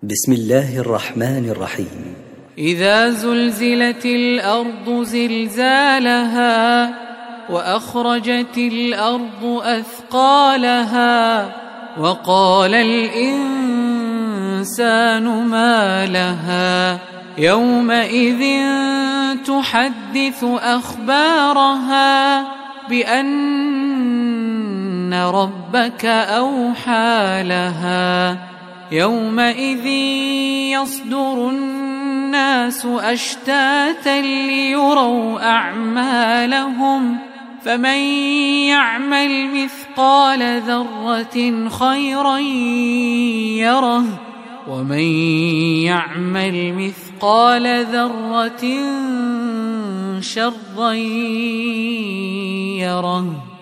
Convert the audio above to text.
بسم الله الرحمن الرحيم. إذا زلزلت الأرض زلزالها وأخرجت الأرض أثقالها وقال الإنسان ما لها يومئذ تحدث أخبارها بأن ربك أوحى لها يومئذ يصدر الناس أشتاتا ليروا أعمالهم فمن يعمل مثقال ذرة خيرا يره ومن يعمل مثقال ذرة شرا يره.